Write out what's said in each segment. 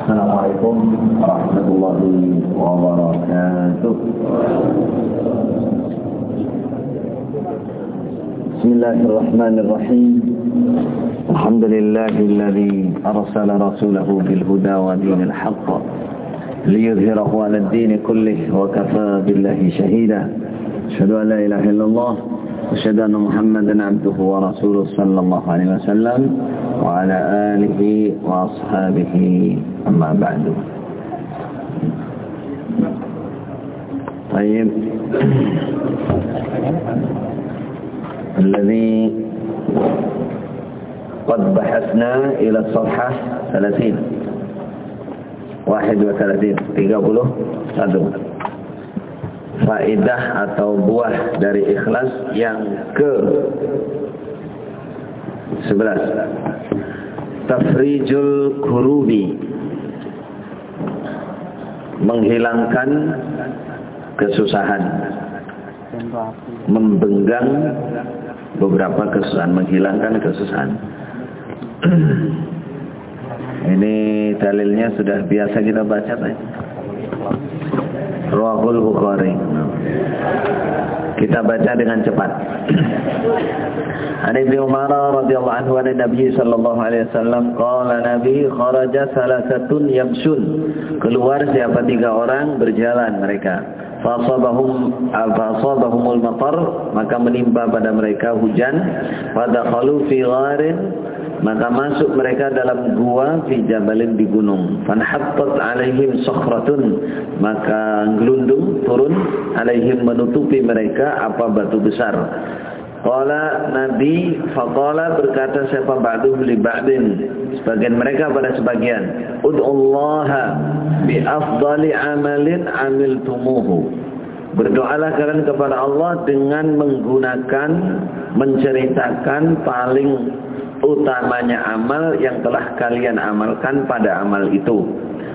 Assalamualaikum warahmatullahi wabarakatuh. Bismillahirrahmanirrahim. Alhamdulillahilladzi arsala rasulahu bil huda wa dinil haqq liyudhhirahu 'alad din kullih wa kafaa billahi shahida. Asyhadu an la ilaha illallah wa asyhadu anna Muhammadan 'abduhu wa rasuluhu sallallahu alaihi wasallam wa ala alihi wa ashabihi amma ba'du. Baik. الذي قد بحثنا إلى الصفحة 30 faedah atau buah dari ikhlas yang ke 11, tafrijul kurubi, menghilangkan kesusahan, membenggang beberapa kesusahan, menghilangkan kesusahan. Ini dalilnya sudah biasa kita baca, Pak. Rawahul Bukhari. Kita baca dengan cepat. Ani Ibnu Umar radhiyallahu anhu an Nabi sallallahu alaihi wasallam qala Nabi kharaja salasatun yamshun. Keluar siapa 3 orang berjalan mereka. Fasabahumul matar, maka menimpa pada mereka hujan. Fadakhalu fi gharin, maka masuk mereka dalam gua fi jabalin, di gunung. Fanhattat alaihim sakhratun, maka gelundung turun alaihim, menutupi mereka apa batu besar. Qala Nabi faqala, berkata siapa ba'duhum li ba'din, sebagian mereka pada sebagian, ud'ullaha bi afdali amalin amiltumuhu, berdoalah kalian kepada Allah dengan menggunakan, menceritakan paling utamanya amal yang telah kalian amalkan pada amal itu.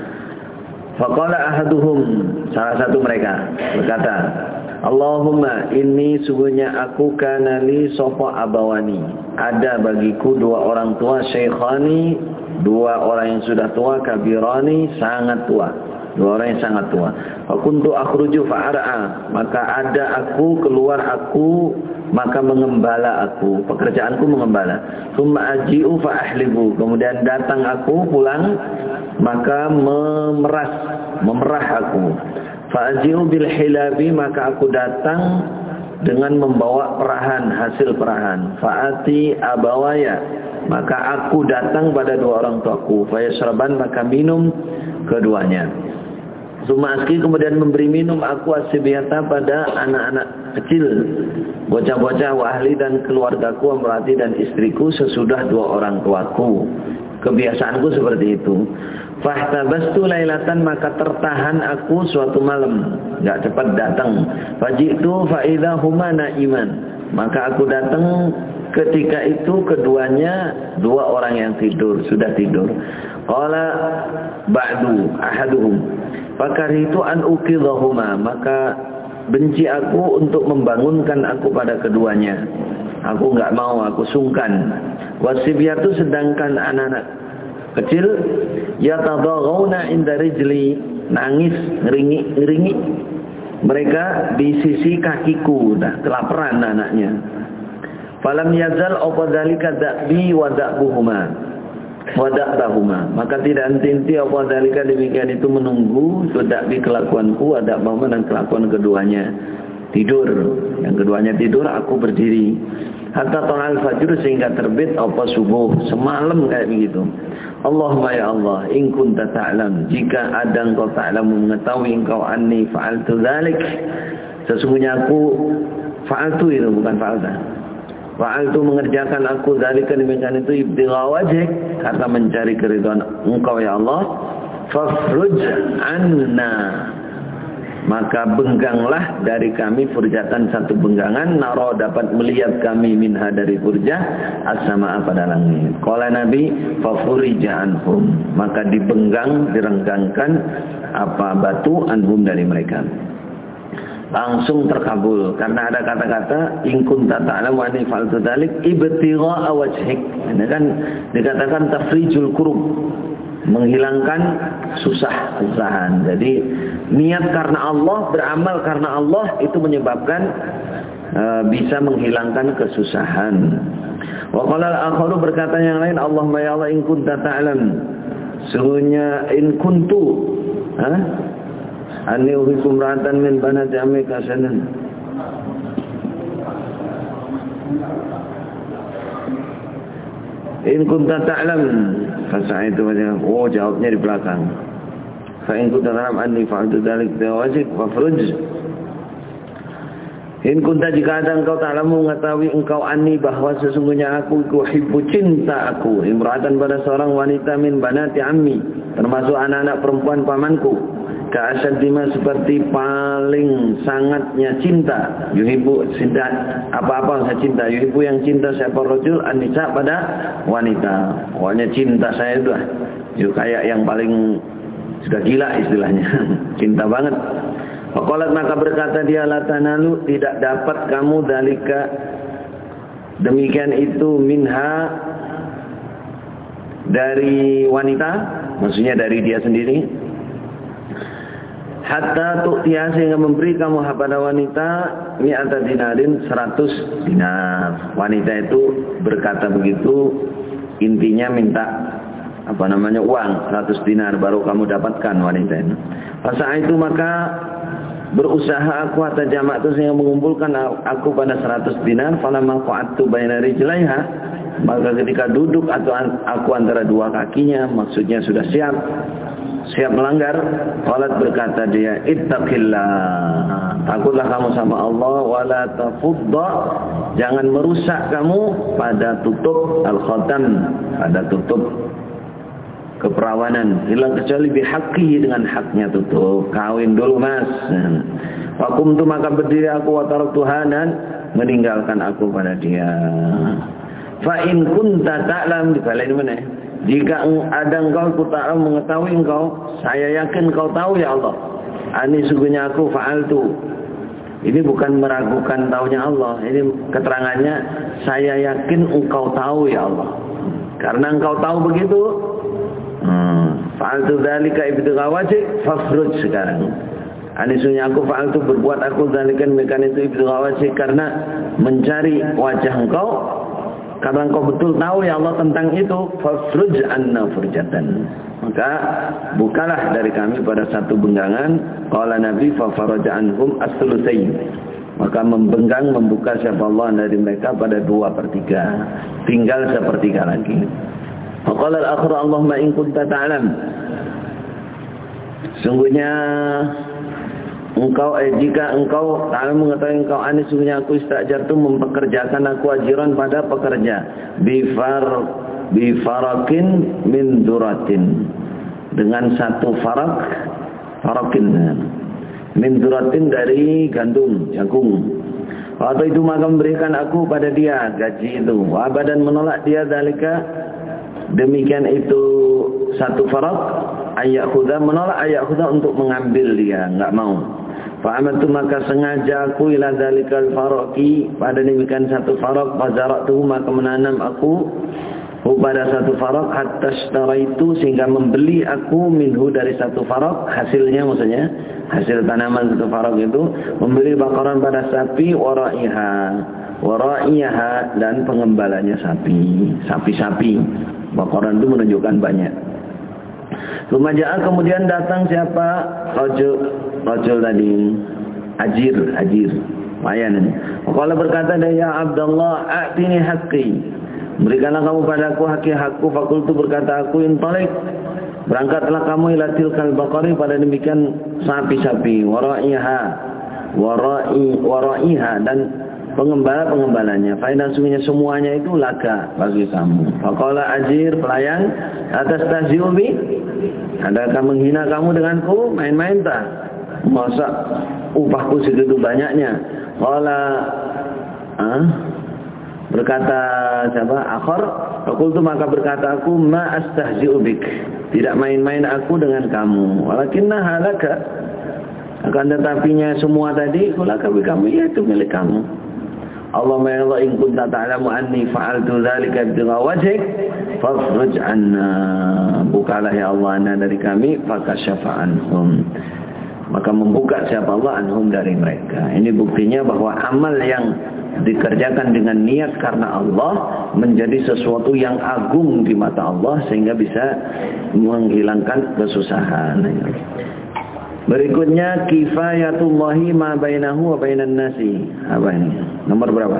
Faqala ahaduhum, salah satu mereka berkata, Allahumma inni, sungguhnya aku kanali sopa abawani, ada bagiku 2 orang tua, syekhani, 2 orang yang sudah tua, kabirani, sangat tua, 2 orang yang sangat tua. Fakuntu akhruju fa'ar'a, maka ada aku, keluar aku, maka mengembala aku, pekerjaanku mengembala. Tsumma aji'u fa'ahlibu, kemudian datang aku pulang, maka memerah aku. Fa'aji'u bil hilabi, maka aku datang dengan membawa perahan, hasil perahan. Fa'ati abawaya, maka aku datang pada 2 orang tuaku. Fayashraban, maka minum keduanya. Sumaski, kemudian memberi minum aku asibiyata pada anak-anak kecil, bocah-bocah, wa ahli, dan keluargaku, amrati, dan istriku, sesudah 2 orang tuaku. Kebiasaanku seperti itu. Fahtabastu lailatan, maka tertahan aku suatu malam, enggak cepat datang. Fajitu faidha huma naiman, maka aku datang ketika itu keduanya 2 orang yang tidur, sudah tidur. Qala ba'du ahaduhum, fakaritu an uqidhahuma, maka benci aku untuk membangunkan aku pada keduanya. Aku enggak mau, aku sungkan. Wasibyatu, sedangkan anak-anak kecil, yatadaghawna inda rijli, nangis, ngeringi mereka di sisi kakiku, kelaparan anaknya. Falam yazal apadzalika da'bi wa da'buhuma wa da'bahuma, maka tidak henti-henti apadzalika, demikian itu menunggu, da'bi kelakuanku, wa da'bahuma, dan kelakuan keduanya. Tidur, yang keduanya tidur, aku berdiri. Hatta tolal fajr, sehingga terbit apa subuh, semalam kayak begitu. Allahumma ya Allah, in kunta ta'lam, jika ada engkau ta'lam, mengetahui engkau anni fa'altu dzalik, sesungguhnya aku fa'altu, itu bukan fa'alta, fa'altu, mengerjakan aku dzalika, demikian itu, ibtigha wajhik, karena mencari keridhaan engkau ya Allah. Fafruj anna, maka bengganglah dari kami furjatan, satu benggangan, naro, dapat melihat kami, minha, dari furjah, as-sama'a, pada langit. Qala Nabi fafurija anhum, maka dibenggang, direnggangkan apa batu, anhum, dari mereka. Langsung terkabul, karena ada kata-kata in kunta ta'lam wa anni fa'altu dzalik ibtigha'a wajhik. Ini kan dikatakan tafrijul kurub, menghilangkan susah-susahan. Jadi niat karena Allah, beramal karena Allah itu menyebabkan bisa menghilangkan kesusahan. Wa qala al-akharu, berkata yang lain, Allahumma ya Allah in kunta ta'lam, sungguhnya in kuntu anni uhibbu imra'atan min banati ammika hasanan. In kunta ta'lam fasa'aitu wajah. Oh, jawabnya di belakang. Fa in kunta ta'lam anni fa'altu dzalik biwajhik fafruj. In kunta, jika ada engkau ta'lamu, mengetahui engkau anni, bahwa sesungguhnya aku uhibbu, cinta aku, imra'atan, pada seorang wanita, min banati ammi, termasuk anak-anak perempuan pamanku, ka'asaddima, seperti paling sangatnya cinta, yuhibbu, cinta apa-apa saya cinta, yuhibbu yang cinta siapa rajul, an-nisa, pada wanita. Pokoknya cinta saya itu kayak yang paling sudah gila istilahnya. Cinta banget. Faqalat, maka berkata dia, la tanalu, tidak dapat kamu dalika, demikian itu, minha, dari wanita, maksudnya dari dia sendiri, hatta tu'tiya, sehingga memberi kamu pada wanita, mi'ata dinarin, 100 dinar. Wanita itu berkata begitu, intinya minta uang 100 dinar baru kamu dapatkan wanita itu. Fasa itu, maka berusaha aku hatta jamak itu, sehingga mengumpulkan aku pada 100 dinar. Falamma qa'adtu baina rijlaiha, maka ketika duduk atau aku antara dua kakinya, maksudnya sudah siap melanggar, qalat, berkata dia, ittaqillah, takutlah kamu sama Allah, wala tafudda, jangan merusak kamu pada tutup al-khatam, pada tutup keperawanan, hilang kecuali bihaqqi, dengan haknya tutup. Kawin dulu mas. Fakumtu, maka berdiri aku, wa taraktuha, dan meninggalkan aku pada dia. Fa in kunta ta'lam, dibalik mana? Jika ada engkau, ku ta'lam, mengetahui engkau, saya yakin engkau tahu ya Allah, ani sungguhnya aku fa'altu. Ini bukan meragukan taunya Allah, ini keterangannya, saya yakin engkau tahu ya Allah. Karena engkau tahu begitu, fa'altu dzalika ibtigha wajhik fafruj. Sekarang anisnya aku fa'altu, berbuat aku dzalika, demikian itu, ibtigha wajhik, karena mencari wajah engkau, karena engkau betul tahu ya Allah tentang itu, fafruj anna furjatan, maka bukalah dari kami pada satu benggangan. Qala Nabi fa faraja anhum as-sulusain, maka membuka siapa Allah dari mereka pada 2/3, tinggal 1/3 lagi. Faqala al-akhir, Allahumma in kunta ta'lam, sungguhnya engkau, jika engkau ta'lam, mengetahui engkau, ani sungguhnya aku istajartu, mempekerjakan aku, ajiran, pada pekerja, bifarakin min duratin, dengan satu farakin min duratin, dari gandum, jagung. Waktu itu maka memberikan aku pada dia gaji itu, wabadan, menolak dia dalika, demikian itu, satu farak, ayakhudha, menolak ayakhudha, untuk mengambil dia, enggak mau. Fa'amantu, maka sengaja aku, ila dzalikal faraqi, pada demikian satu farak, fazara'tuhu, maka menanam aku pada satu farak, hatta ishtaraitu, sehingga membeli aku, minhu, dari satu farak, hasilnya, maksudnya hasil tanaman satu farak itu, membeli bakaran pada sapi, wara'iha, dan pengembalanya sapi-sapi. Bakaran itu menunjukkan banyak. Lumaja'ah, kemudian datang siapa? Rajul tadi, ajir, layanan. Kalau berkata dia, ya Abdullah, a'tini haqqi, berikanlah kamu padaku hakku. Fakultu, berkata aku, intalik, berangkatlah kamu, ila tilkal baqari, pada demikian sapi-sapi, wara'iha, dan pengembalanya. Fa'idah sungguhnya semuanya itu laka bagi kamu. Faqala ajir, pelayan, atas tahziubi, adakah menghina kamu denganku, main-main tak? Masa upahku segitu banyaknya? Qala, berkata siapa? Akhar, faqultu, maka berkata aku, ma astahzi'ubik, tidak main-main aku dengan kamu. Walakinna halaka, akan tetapinya semua tadi, kulaka kamu, ya itu milik kamu. Allahumma ya Allah in kunta ta'lamu anni fa'altu dzalika ibtigha wajhik fafruj 'anna. Bukalah ya Allah anna dari kami fakasyafa anhum. Maka membuka siapa Allah anhum dari mereka. Ini buktinya bahwa amal yang dikerjakan dengan niat karena Allah menjadi sesuatu yang agung di mata Allah sehingga bisa menghilangkan kesusahan. Berikutnya kifayatullahi ma bainahu wa bainan nasi. Apa ini? Nomor berapa?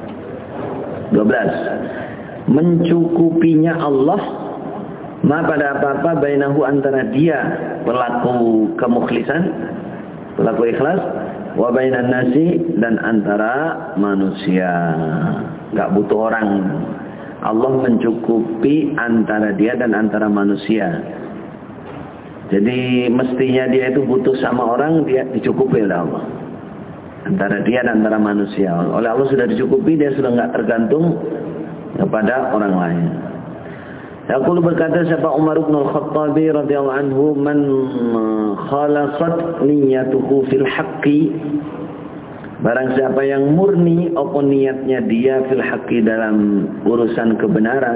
12. Mencukupinya Allah ma pada apa-apa bainahu antara dia pelaku kemukhlisan, pelaku ikhlas, wa bainan nasi dan antara manusia. Enggak butuh orang. Allah mencukupi antara dia dan antara manusia. Jadi mestinya dia itu butuh sama orang, dia dicukupi oleh Allah. Antara dia dan antara manusia. Oleh Allah sudah dicukupi, dia sudah enggak tergantung kepada orang lain. Yaqulu berkata siapa Umar bin Al-Khattab radhiyallahu anhu, man khalasat niyyatuhu fil haqqi, barang siapa yang murni apa niatnya dia fil haqqi dalam urusan kebenaran,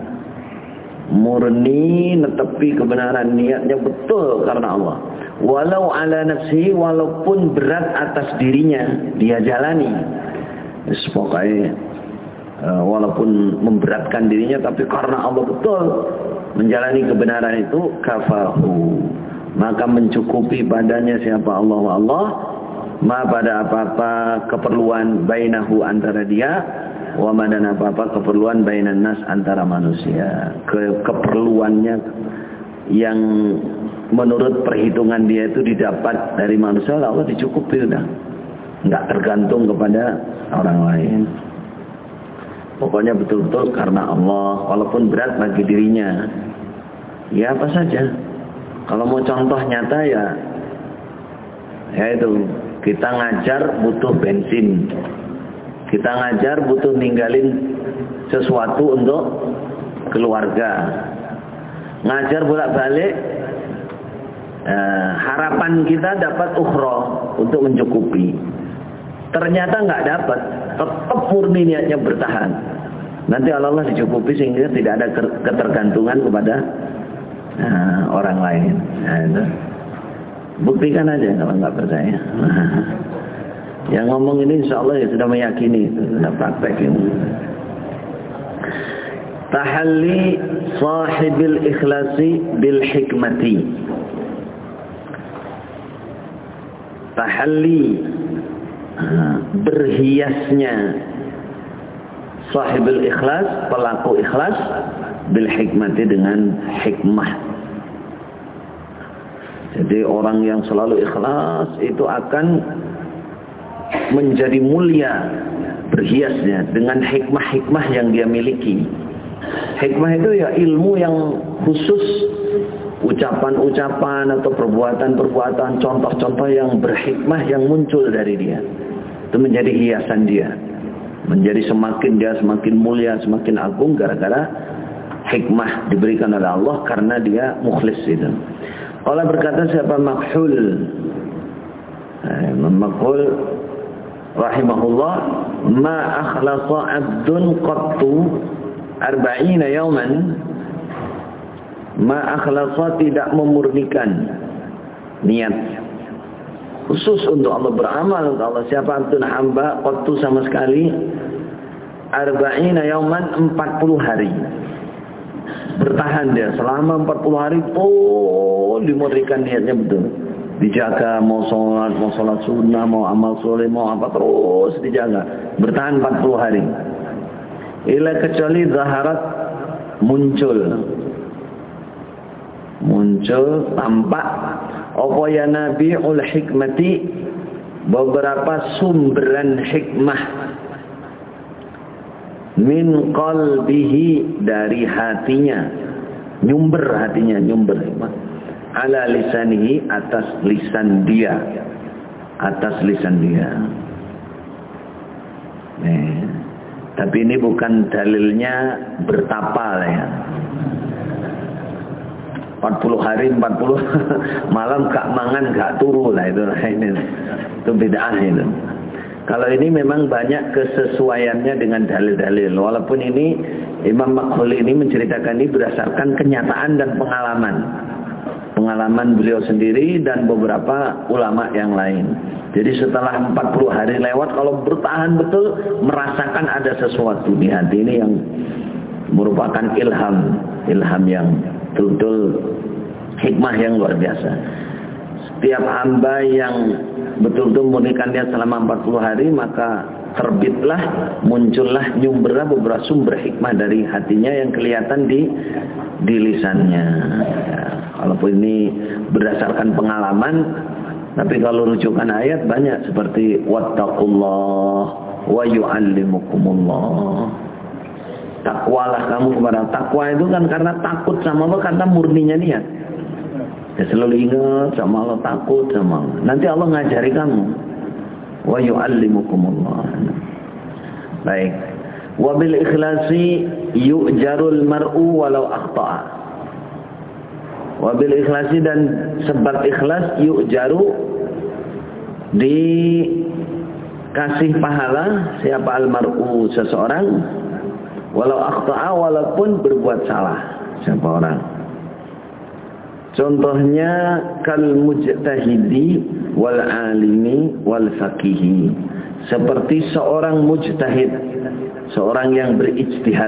murni netepi kebenaran, niatnya betul karena Allah. Walau ala nafsihi, walaupun berat atas dirinya dia jalani. Pokoknya walaupun memberatkan dirinya tapi karena Allah betul menjalani kebenaran itu, kafahu, maka mencukupi padanya siapa Allah ma pada apa-apa keperluan bainahu antara dia, wa ma dan apa-apa keperluan bainan nas antara manusia. Keperluannya yang menurut perhitungan dia itu didapat dari manusia, Allah dicukupi udah. Enggak tergantung kepada orang lain. Pokoknya betul-betul karena Allah, walaupun berat bagi dirinya. Ya apa saja. Kalau mau contoh nyata ya itu kita ngajar butuh bensin. Kita ngajar butuh ninggalin sesuatu untuk keluarga. Ngajar bolak-balik, harapan kita dapat ukhra untuk mencukupi. Ternyata nggak dapat, tetap murni niatnya bertahan. Nanti Allah dicukupi sehingga tidak ada ketergantungan kepada orang lain. Nah, itu. Buktikan aja kalau nggak percaya. Yang ngomong ini insya Allah ya sudah meyakini, sudah praktek ini. Tahalli sahibil ikhlasi bil hikmati. Tahalli, berhiasnya sahibul ikhlas, pelaku ikhlas, bil hikmati dengan hikmah. Jadi orang yang selalu ikhlas itu akan menjadi mulia berhiasnya dengan hikmah-hikmah yang dia miliki. Hikmah itu ya ilmu yang khusus, ucapan-ucapan atau perbuatan-perbuatan, contoh-contoh yang berhikmah yang muncul dari dia. Itu menjadi hiasan dia. Menjadi dia semakin mulia, semakin agung gara-gara hikmah diberikan oleh Allah karena dia mukhlis itu. Allah berkata siapa Makhul rahimahullah, ma akhlasa abdun qattu 40 yawman, ma akhlasa tidak memurnikan niat khusus untuk Allah, beramal untuk Allah. Siapa abdun hamba qattu sama sekali 40 yawman, 40 hari bertahan dia selama 40 hari dimurnikan niatnya betul, dijaga, mau sholat sunnah, mau amal soleh, mau apa terus dijaga, bertahan 40 hari. Ila kecuali zaharat muncul tampak apa ya nabiul hikmati, beberapa sumberan hikmah min qalbihi, dari hatinya, nyumber hikmah, ala lisanihi, atas lisan dia. Tapi ini bukan dalilnya bertapa ya. 40 hari 40 malam gak mangan gak turu lah itu bid'ah itu. Kalau ini memang banyak kesesuaiannya dengan dalil-dalil. Walaupun ini Imam Makhul ini menceritakan ini berdasarkan kenyataan dan pengalaman. Pengalaman beliau sendiri dan beberapa ulama yang lain. Jadi setelah 40 hari lewat, kalau bertahan betul merasakan ada sesuatu di hati ini yang merupakan ilham yang betul-betul hikmah yang luar biasa. Setiap hamba yang betul-betul murnikan niat selama 40 hari, maka terbitlah, muncullah, nyumberlah beberapa sumber hikmah dari hatinya yang kelihatan di lisannya. Ya, walaupun ini berdasarkan pengalaman, tapi kalau rujukan ayat banyak seperti wattaqullah wa yu'allimukumullah. Takwalah kamu kepada takwa itu kan karena takut sama Allah, karena murninya niat. Ya, selalu ingat sama Allah, takut sama Allah. Nanti Allah ngajari kamu. Wa yu'allimukumullah. Baik. Wa bil ikhlasi yu'jarul mar'u walau akhta'a. Wa bil ikhlasi, dan sebab ikhlas yu'jaru, dikasih pahala siapa al mar'u, seseorang, walau akhta'a, walaupun berbuat salah siapa orang. Contohnya kal mujtahidi wal alimi wal faqihi, seperti seorang mujtahid, seorang yang berijtihad.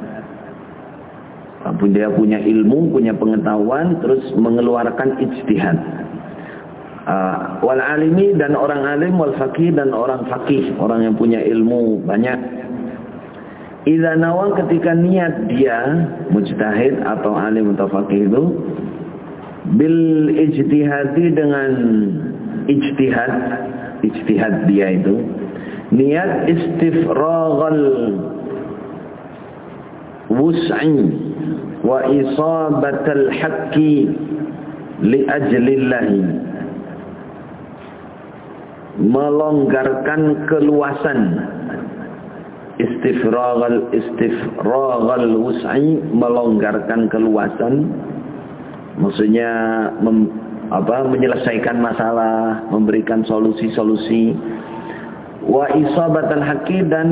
Dia punya ilmu, punya pengetahuan, terus mengeluarkan ijtihad. Wal alimi, dan orang alim, wal faqih, dan orang faqih, orang yang punya ilmu banyak. Idza nawa, ketika niat dia mujtahid atau alim atau faqih itu bil ijtihadi, dengan ijtihad dia itu niat istifraghal wus'i wa isabatal haqqi li ajlillah, melonggarkan keluasan, istifraghal wus'i, melonggarkan keluasan, maksudnya menyelesaikan masalah, memberikan solusi-solusi. Wa isabatal haqqi, dan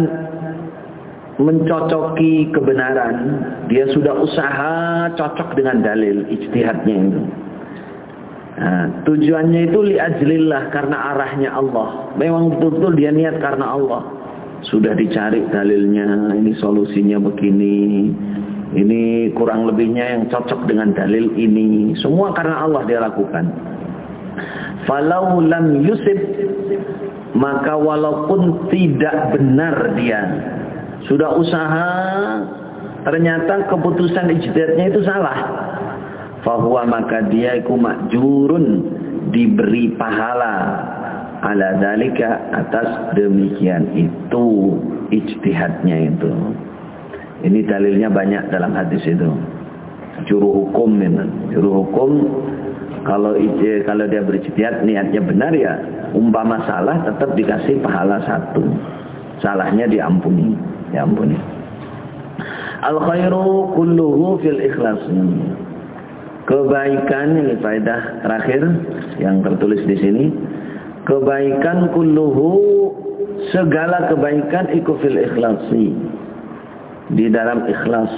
mencocoki kebenaran. Dia sudah usaha cocok dengan dalil ijtihadnya itu. Nah, tujuannya itu li ajlillah, karena arahnya Allah. Memang betul-betul dia niat karena Allah. Sudah dicari dalilnya, ini solusinya begini, ini kurang lebihnya yang cocok dengan dalil ini. Semua karena Allah dia lakukan. Falau lam yusib, maka walaupun tidak benar dia, sudah usaha, ternyata keputusan ijtihadnya itu salah. Fahuwa, maka dia iku ma'jurun, diberi pahala, ala dalika, atas demikian itu ijtihadnya itu. Ini dalilnya banyak dalam hadis itu. Juru hukum memang. Juru hukum kalau dia berijtihad niatnya benar, ya umpama salah tetap dikasih pahala 1. Salahnya diampuni. Al khairu kulluhu fil ikhlas. Kebaikan, ini faedah terakhir yang tertulis di sini. Kebaikan kulluhu, segala kebaikan, iku fil ikhlasi, di dalam ikhlas.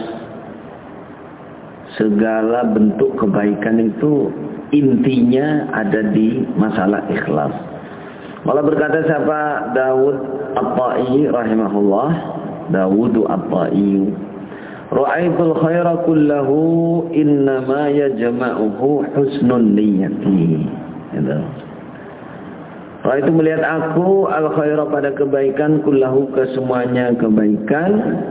Segala bentuk kebaikan itu intinya ada di masalah ikhlas. Malah berkata siapa? Dawud At-Ta'i rahimahullah. Dawud At-Ta'i, ra'aitul khaira kullahu innama yajma'uhu husnun niyyati. Gitu. Ra'aitu, melihat aku, al khaira, pada kebaikan, kullahu, kesemuanya kebaikan,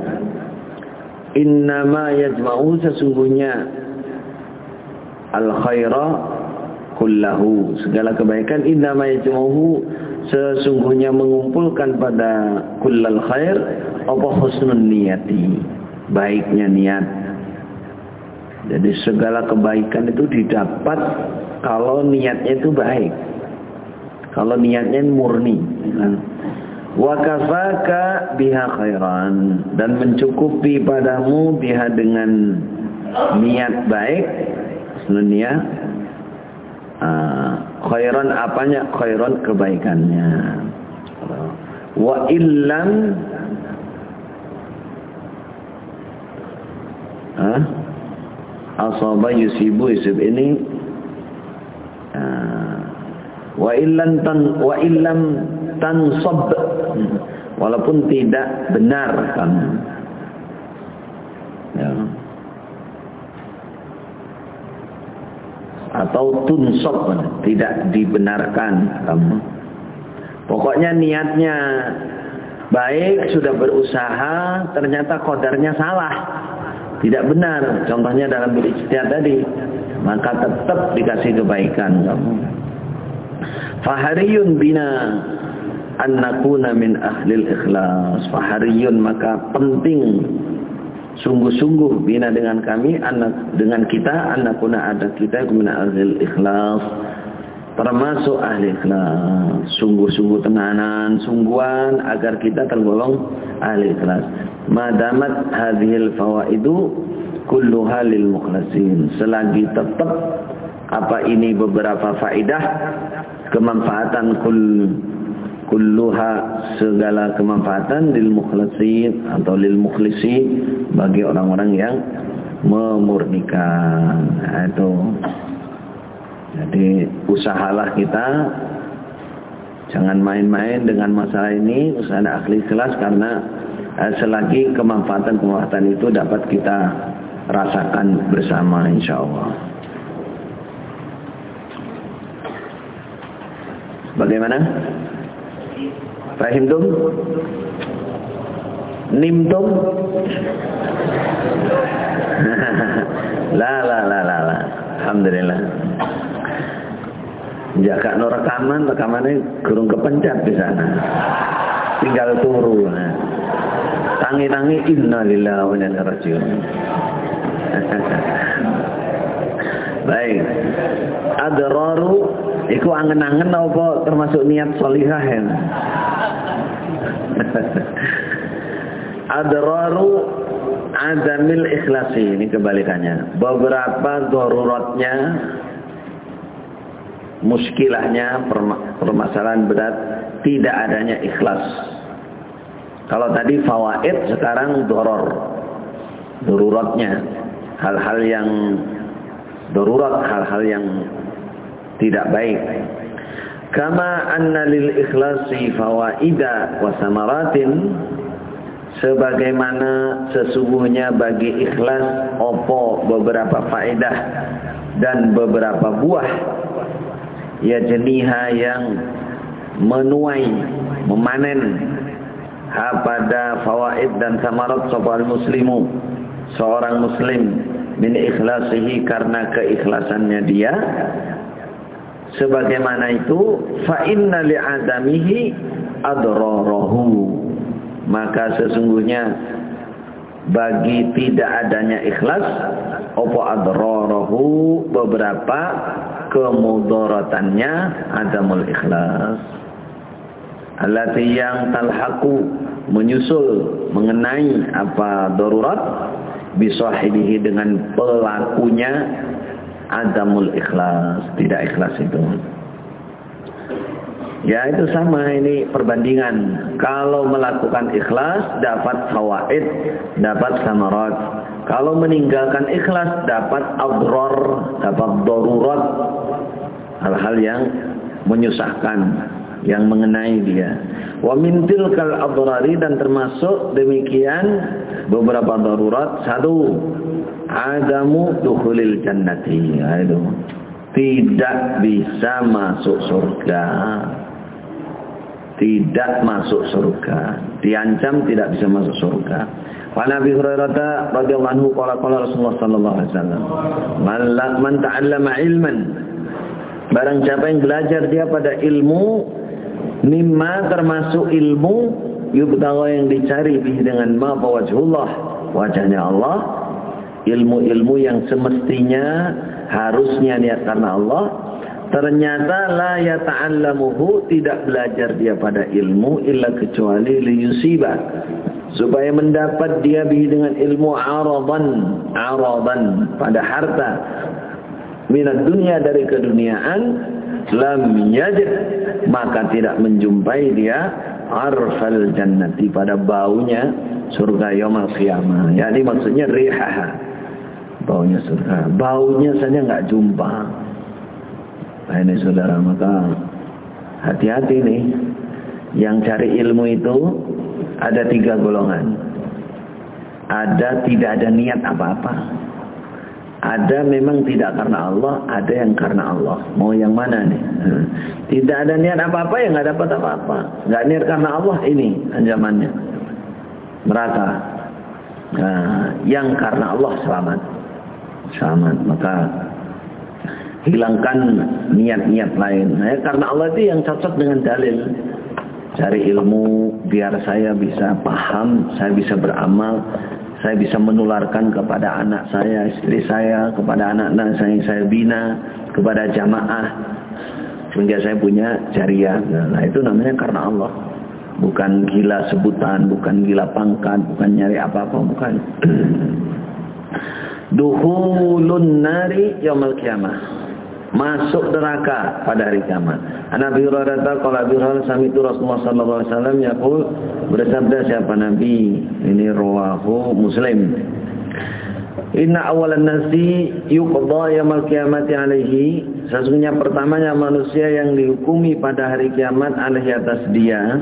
innama yajma'u, sesungguhnya, al khaira kullahu, segala kebaikan, innama yajma'uhu, sesungguhnya mengumpulkan pada kullal khair, apa husnun niyati, baiknya niat. Jadi segala kebaikan itu didapat kalau niatnya itu baik, kalau niatnya murni. Wa kafaka biha khairan, dan mencukupi padamu biha, dengan niat baik, sebenarnya khairan apanya? Khairan kebaikannya. wa illam asaba yusibu isib ini wa illam tansab, walaupun tidak benar kamu, ya. Atau tunsab, tidak dibenarkan kamu. Pokoknya niatnya baik, sudah berusaha, ternyata qadarnya salah, tidak benar. Contohnya dalam berijtihad tadi, maka tetap dikasih kebaikan kamu. Fahariyun bina an nakuna min ahlil ikhlas. Fahariyun, maka penting, sungguh-sungguh bina dengan kami, dengan kita, an nakuna ada kita min ahlil ikhlas, termasuk ahli ikhlas. Sungguh-sungguh tenanan, sungguhan agar kita tergolong ahli ikhlas. Madamat hadhil fawaidu kulluha lil mukhlasin. Selagi tetap apa ini beberapa faedah, kemanfaatan kulluha, segala kemanfaatan lil mukhlasin atau lil mukhlisin, bagi orang-orang yang memurnikan. Nah, itu. Jadi usahalah kita, jangan main-main dengan masalah ini, usaha ahli ikhlas, karena selagi kemanfaatan itu dapat kita rasakan bersama insyaallah. Bagaimana? Fahimtum? Nimtum? La. Alhamdulillah. Jaga no rekamannya gurung kepencet di sana. Tinggal turu. Tangi-tangi innalillahi wa inna ilaihi raji'un. Baik. Adraru iku angen-angen apa termasuk niat sholihah ya? Adraru adamil ikhlasi, ini kebalikannya. Beberapa daruratnya, muskilahnya, permasalahan berat tidak adanya ikhlas. Kalau tadi fawaid, sekarang daruratnya, hal-hal yang darurat, hal-hal yang tidak baik. Kama anna lil ikhlasi fawaida wa samaratin, sebagaimana sesungguhnya bagi ikhlas opo beberapa faedah dan beberapa buah, ya jeniha yang menuai, memanen pada fawaid dan samarat sopal muslimu, seorang muslim, min ikhlasihi, karena keikhlasannya dia. Sebagaimana itu, fa inna li'adamihi adrarahu, maka sesungguhnya bagi tidak adanya ikhlas opo adrarahu, beberapa kemudaratannya adamul ikhlas, allati yang talhaqu, menyusul, mengenai apa darurat, bisahibihi, dengan pelakunya adamul ikhlas, tidak ikhlas itu. Ya itu sama, ini perbandingan. Kalau melakukan ikhlas dapat fawaid, dapat samarat. Kalau meninggalkan ikhlas dapat adrar, dapat darurat, hal-hal yang menyusahkan, yang mengenai dia. Wa min tilkal adrari, dan termasuk demikian beberapa darurat. Satu, adamu dukhulil jannati, itu tidak bisa masuk surga, tidak masuk surga, diancam tidak bisa masuk surga. Wa Nabi Hurairah radhiyallahu anhu qala Rasulullah sallallahu alaihi wasallam, man ta'allama ilman, barang siapa yang belajar dia pada ilmu, mimma, termasuk ilmu, yubtagha, yang dicari bihi dengan ma wajhullah, wajahnya Allah, ilmu-ilmu yang semestinya harusnya niat karena Allah, ternyata la yata'allamuhu, tidak belajar dia pada ilmu, illa kecuali liyusiba, supaya mendapat dia bihi dengan ilmu aradan pada harta, minat dunia, dari keduniaan, lam yajid, maka tidak menjumpai dia arfal jannati, pada baunya surga yaumul qiyamah. Jadi maksudnya rihaha, baunya surga. Baunya saja enggak jumpa. Nah, ini saudara, maka hati-hati nih. Yang cari ilmu itu ada 3 golongan. Ada tidak ada niat apa-apa. Ada memang tidak karena Allah, ada yang karena Allah. Mau yang mana nih? Tidak ada niat apa-apa, ya nggak dapat apa-apa. Nggak niat karena Allah, ini ancamannya neraka. Nah, yang karena Allah selamat. Selamat. Maka hilangkan niat-niat lain. Nah, karena Allah itu yang cocok dengan dalil. Cari ilmu biar saya bisa paham, saya bisa beramal, saya bisa menularkan kepada anak saya, istri saya, kepada anak-anak saya bina, kepada jamaah, sehingga saya punya jariah. Nah, itu namanya karena Allah. Bukan gila sebutan, bukan gila pangkat, bukan nyari apa-apa, bukan. Dukhulun nari yaumil qiyamah, masuk neraka pada hari kiamat. Nabi Hurairah qala Abi Hurairah sami'tu Rasulullah sallallahu alaihi wasallam yaqul, bersabda siapa Nabi, ini rawahu Muslim. Inna awalan nasi yuqda yaumil qiyamati alaihi, sesungguhnya pertamanya manusia yang dihukumi pada hari kiamat alaihi atas dia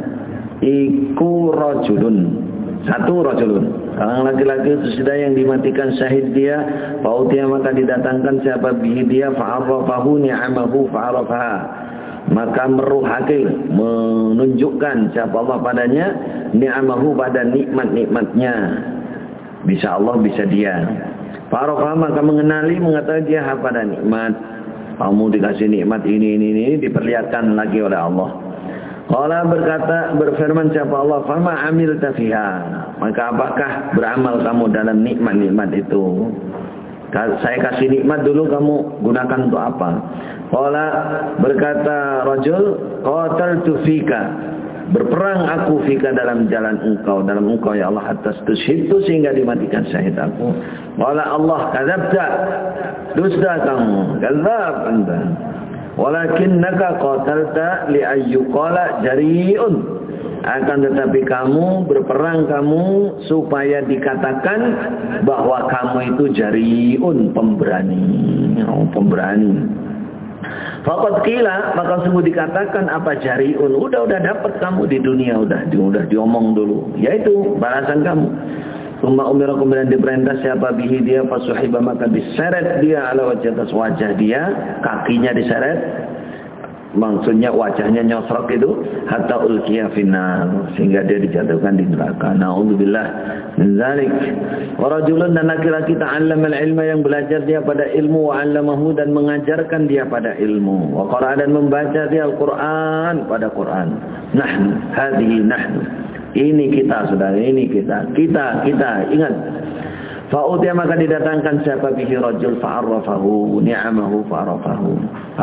iku rajulun, satu rajulun, seorang laki-laki sesudah yang dimatikan syahid dia, fa'utiya maka didatangkan siapa bihi dia, fa'arrafahu ni'amahu fa'arrafaha, maka meruhake, menunjukkan siapa Allah padanya, ni'amahu pada nikmat-nikmatnya, bisa Allah bisa dia, fa'arrafaha maka mengenali, mengetahui dia pada nikmat. Kamu dikasih nikmat ini diperlihatkan lagi oleh Allah. Qala berkata, berfirman siapa Allah, fama amilta fiha, maka apakah beramal kamu dalam nikmat-nikmat itu? Saya kasih nikmat dulu, kamu gunakan untuk apa? Qala berkata rajul, qataltu fika, berperang aku fika dalam jalan engkau ya Allah, atas tusyhidtu sehingga dimatikan syahid aku. Qala Allah, kadzabta, dusta kamu, kadzab anta. Walakinnaka qatalta li ayyuqala jari'un, akan tetapi kamu berperang kamu supaya dikatakan bahwa kamu itu jari'un, pemberani. Pemberani. Faqad qila, maka sungguh dikatakan apa jari'un, udah dapat kamu di dunia, udah diomong dulu, yaitu balasan kamu. Summa umira, kemudian diperintah siapa bihi dia, fasuhiba maka diseret dia ala wajah, atas wajah dia, kakinya diseret, maksudnya wajahnya nyosrok itu, hatta ulqiya finnar, sehingga dia dijatuhkan di neraka. Na'udzubillah min dzalik. Wa rajulun, dan laki-laki ta'allama al-ilma, yang belajar dia pada ilmu, wa 'allamahu, dan mengajarkan dia pada ilmu, wa qara'a, dan membaca dia Al-Qur'an pada Qur'an. Nahnu, hadhihi nahnu, ini kita saudara, ini kita ingat. Fa'utiya maka didatangkan siapa bihi rajul fa'arrafahu ni'amahu fa'arrafahu,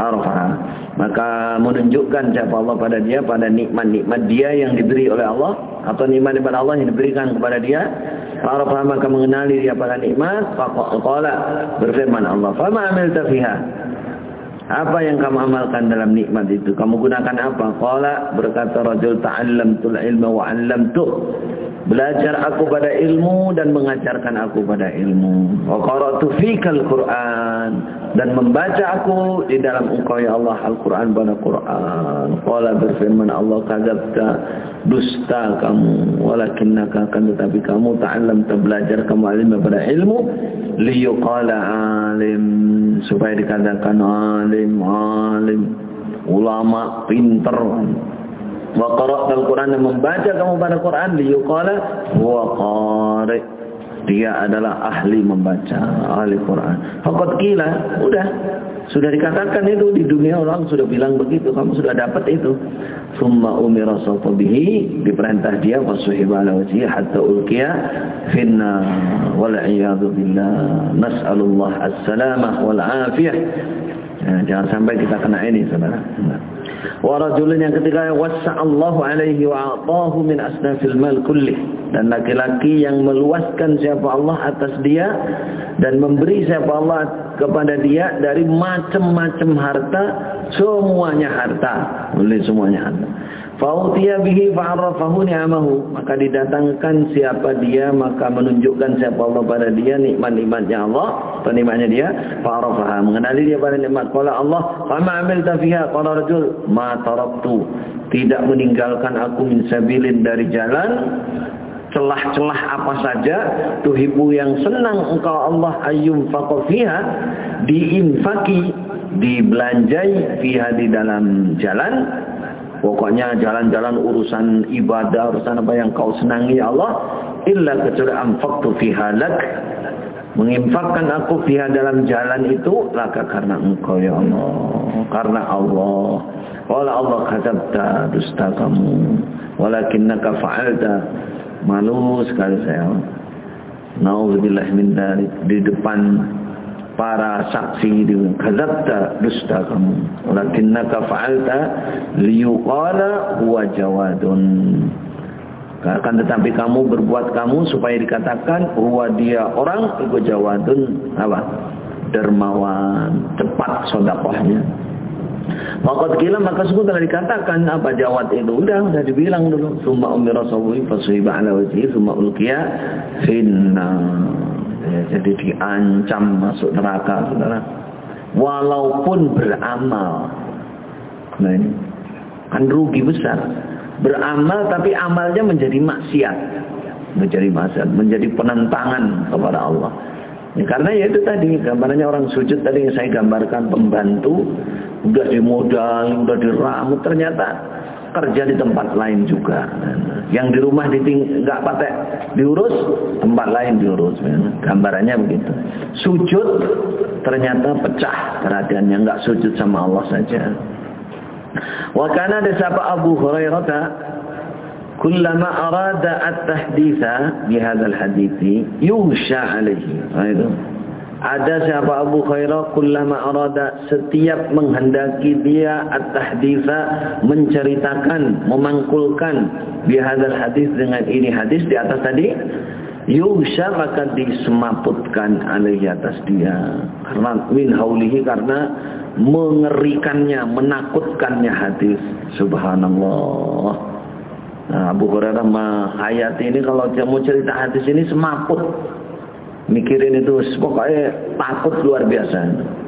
maka menunjukkan siapa Allah pada dia, pada nikmat-nikmat dia yang diberi oleh Allah, atau nikmat-nikmat Allah yang diberikan kepada dia. Fa'arrafaha, maka mengenali dia pada nikmat. Faqala, berfirman Allah, fama amilta fiha, apa yang kamu amalkan dalam nikmat itu? Kamu gunakan apa? Qala, berkata rajul, ta'allamtul ilma wa 'allamtuh, belajar aku pada ilmu dan mengajarkan aku pada ilmu. Wa qara'tu fikal Qur'an, dan membaca aku di dalam engkau ya Allah Al-Qur'an, pada Qur'an. Qala, berfirman Allah, kadzabta, dusta kamu, walakinnaka, akan tetapi kamu, ta'allamta, belajar kamu ilmu pada ilmu, liyuqala alim, supaya dikatakan alim, ulama, pinter. Wa qara'tal Qur'an, dan membaca kamu pada Qur'an, liyuqala huwa qari', dia adalah ahli membaca, ahli Qur'an. Faqad qila, sudah dikatakan itu di dunia, orang sudah bilang begitu, kamu sudah dapat itu. Summa umira sawfa bihi, diperintah dia, wasuhiba ala wajhi hatta ulqiya finnar, wal iyadu billah, nas'alullah as-salamah wal afiyah. Jangan sampai kita kena ini, saudara. Wa rajulun, yang ketiga, wassa'allahu alaihi wa a'tahu min asnafil mal kullih, dan laki-laki yang meluaskan siapa Allah atas dia dan memberi siapa Allah kepada dia dari macam-macam harta, semuanya harta, oleh semuanya harta. Fa'utiya bihi fa'arrafahu ni'amahu, maka didatangkan siapa dia, maka menunjukkan siapa Allah pada dia nikmat-nikmatnya Allah atau nikmatnya dia. Fa'arrafaha, mengenali dia pada nikmat. Qala Allah, "Fama 'amilta fiha?" Qala rajul, "Ma taraktu." Tidak meninggalkan aku min sabilin, dari jalan celah-celah apa saja, tuhibbu yang senang engkau Allah ayyum faqafiha, diinfaki, dibelanjai fiha, di dalam jalan. Pokoknya jalan-jalan urusan ibadah, urusan apa yang kau senangi ya Allah, illa kecuali anfaqtu fiha lak, menginfakkan aku fiha dalam jalan itu, laka karena engkau ya Allah, karena Allah. Wala Allah kadzabta, dusta kamu, walakinnaka fa'alta, malu sekali saya. Nauzubillah min dzalik, di depan para saksi, kadzabta, dusta kamu, walakinnaka fa'alta liyuqala huwa jawadun, akan tetapi kamu berbuat supaya dikatakan huwa dia orang itu jawadun, apa, dermawan, cepat sedekahnya. Maka kila, maka sungguh telah dikatakan apa jawad itu, udah dibilang dulu. Summa umira sawwi fasuhiba ala wajhi summa ulqiya finna. Ya, jadi diancam masuk neraka, saudara. Walaupun beramal. Nah ini kan rugi besar. Beramal tapi amalnya menjadi maksiat. Menjadi penentangan kepada Allah. Ya, karena ya itu tadi gambarannya orang sujud tadi yang saya gambarkan, pembantu udah dimodal, udah diramu, ternyata kerja di tempat lain juga. Yang di rumah nggak pakai diurus, tempat lain diurus. Gambarannya begitu. Sujud ternyata pecah perhatiannya, nggak sujud sama Allah saja. Wa kana ada siapa Abu Hurairah, kullama arada at-tahditsa bi hadzal hadithi yusha alaihi. Itu ada siapa Abu Hurairah, kullama arada, setiap menghendaki dia at-tahditsa, menceritakan, memangkulkan bi hadzal hadis, dengan ini hadis di atas tadi, yusha, maka disemaputkan alaihi, atas dia, karena min haulihi, karena mengerikannya, menakutkannya hadis. Subhanallah. Nah, Abu Hurairah menghayati ini, kalau dia mau cerita hadis ini semaput, mikirin itu, pokoknya takut luar biasa.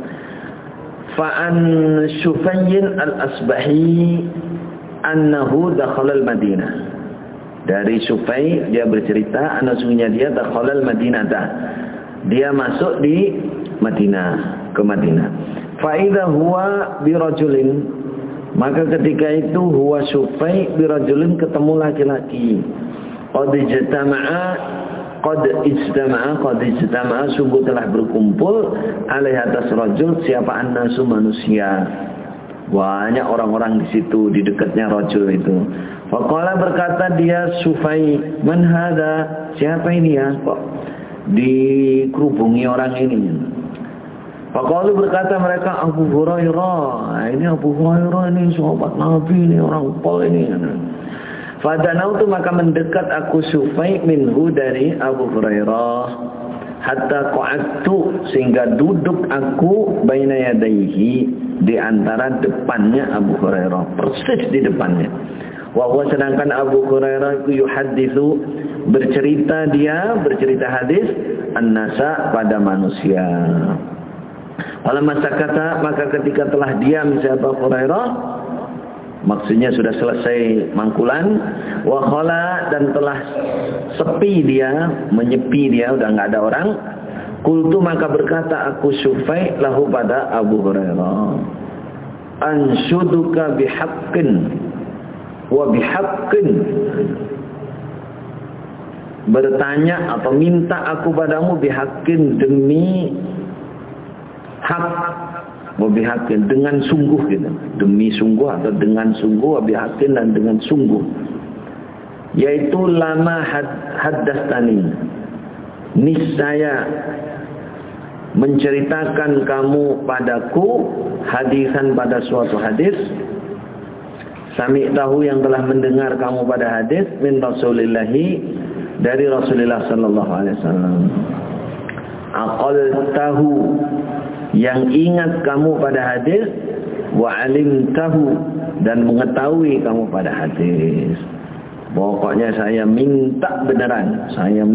Fa'an Syufayyin al-Asbahi annahu dakhala al-Madinah. Dari Syufay, dia bercerita, anasungnya dia dakhala al-Madinah, dia masuk di Madinah, ke Madinah. Fa'idha huwa birajulin, maka ketika itu huwa Syufay birajulin, ketemu laki-laki. Qad ijtama'a, sungguh telah berkumpul, alaih, atas rajul, siapa annasu, manusia. Banyak orang-orang di situ, di dekatnya rajul itu. Faqala, berkata dia Syufay, man hadha, siapa ini ya, kok dikerubungi orang ini? Faqalu, berkata mereka, Abu Hurairah. Ini Abu Hurairah, ini sahabat Nabi, ini orang Pol ini. Fadanautu, maka mendekat aku Syufay minhu, dari Abu Hurairah, hatta qa'adtu, sehingga duduk aku baina yadaihi, di antara depannya Abu Hurairah, persis di depannya. Wa huwa, sedangkan Abu Hurairah itu yuhadditsu, bercerita hadis, an-nasa, pada manusia. Kalau masa kata, maka ketika telah diam siapa Hurairah, maksudnya sudah selesai mangkulan, wa khala, dan telah sepi dia, menyepi dia, udah nggak ada orang. Qultu, maka berkata aku Syufay lahu, pada Abu Hurairah, anshuduka bihaqqin wa bihaqqin, bertanya atau minta aku padamu bihaqqin, demi hak, wabihakin, dengan sungguh gitu, demi sungguh atau dengan sungguh, wabihakin, dan dengan sungguh, yaitu lama haddastani, niscaya menceritakan kamu padaku, hadisan, pada suatu hadis, sami tahu, yang telah mendengar kamu pada hadis, min Rasulillahi, dari Rasulullah sallallahu alaihi wasallam. Aqal tahu, yang ingat kamu pada hadis, wa alimtahu, dan mengetahui kamu pada hadis. Pokoknya saya minta beneran,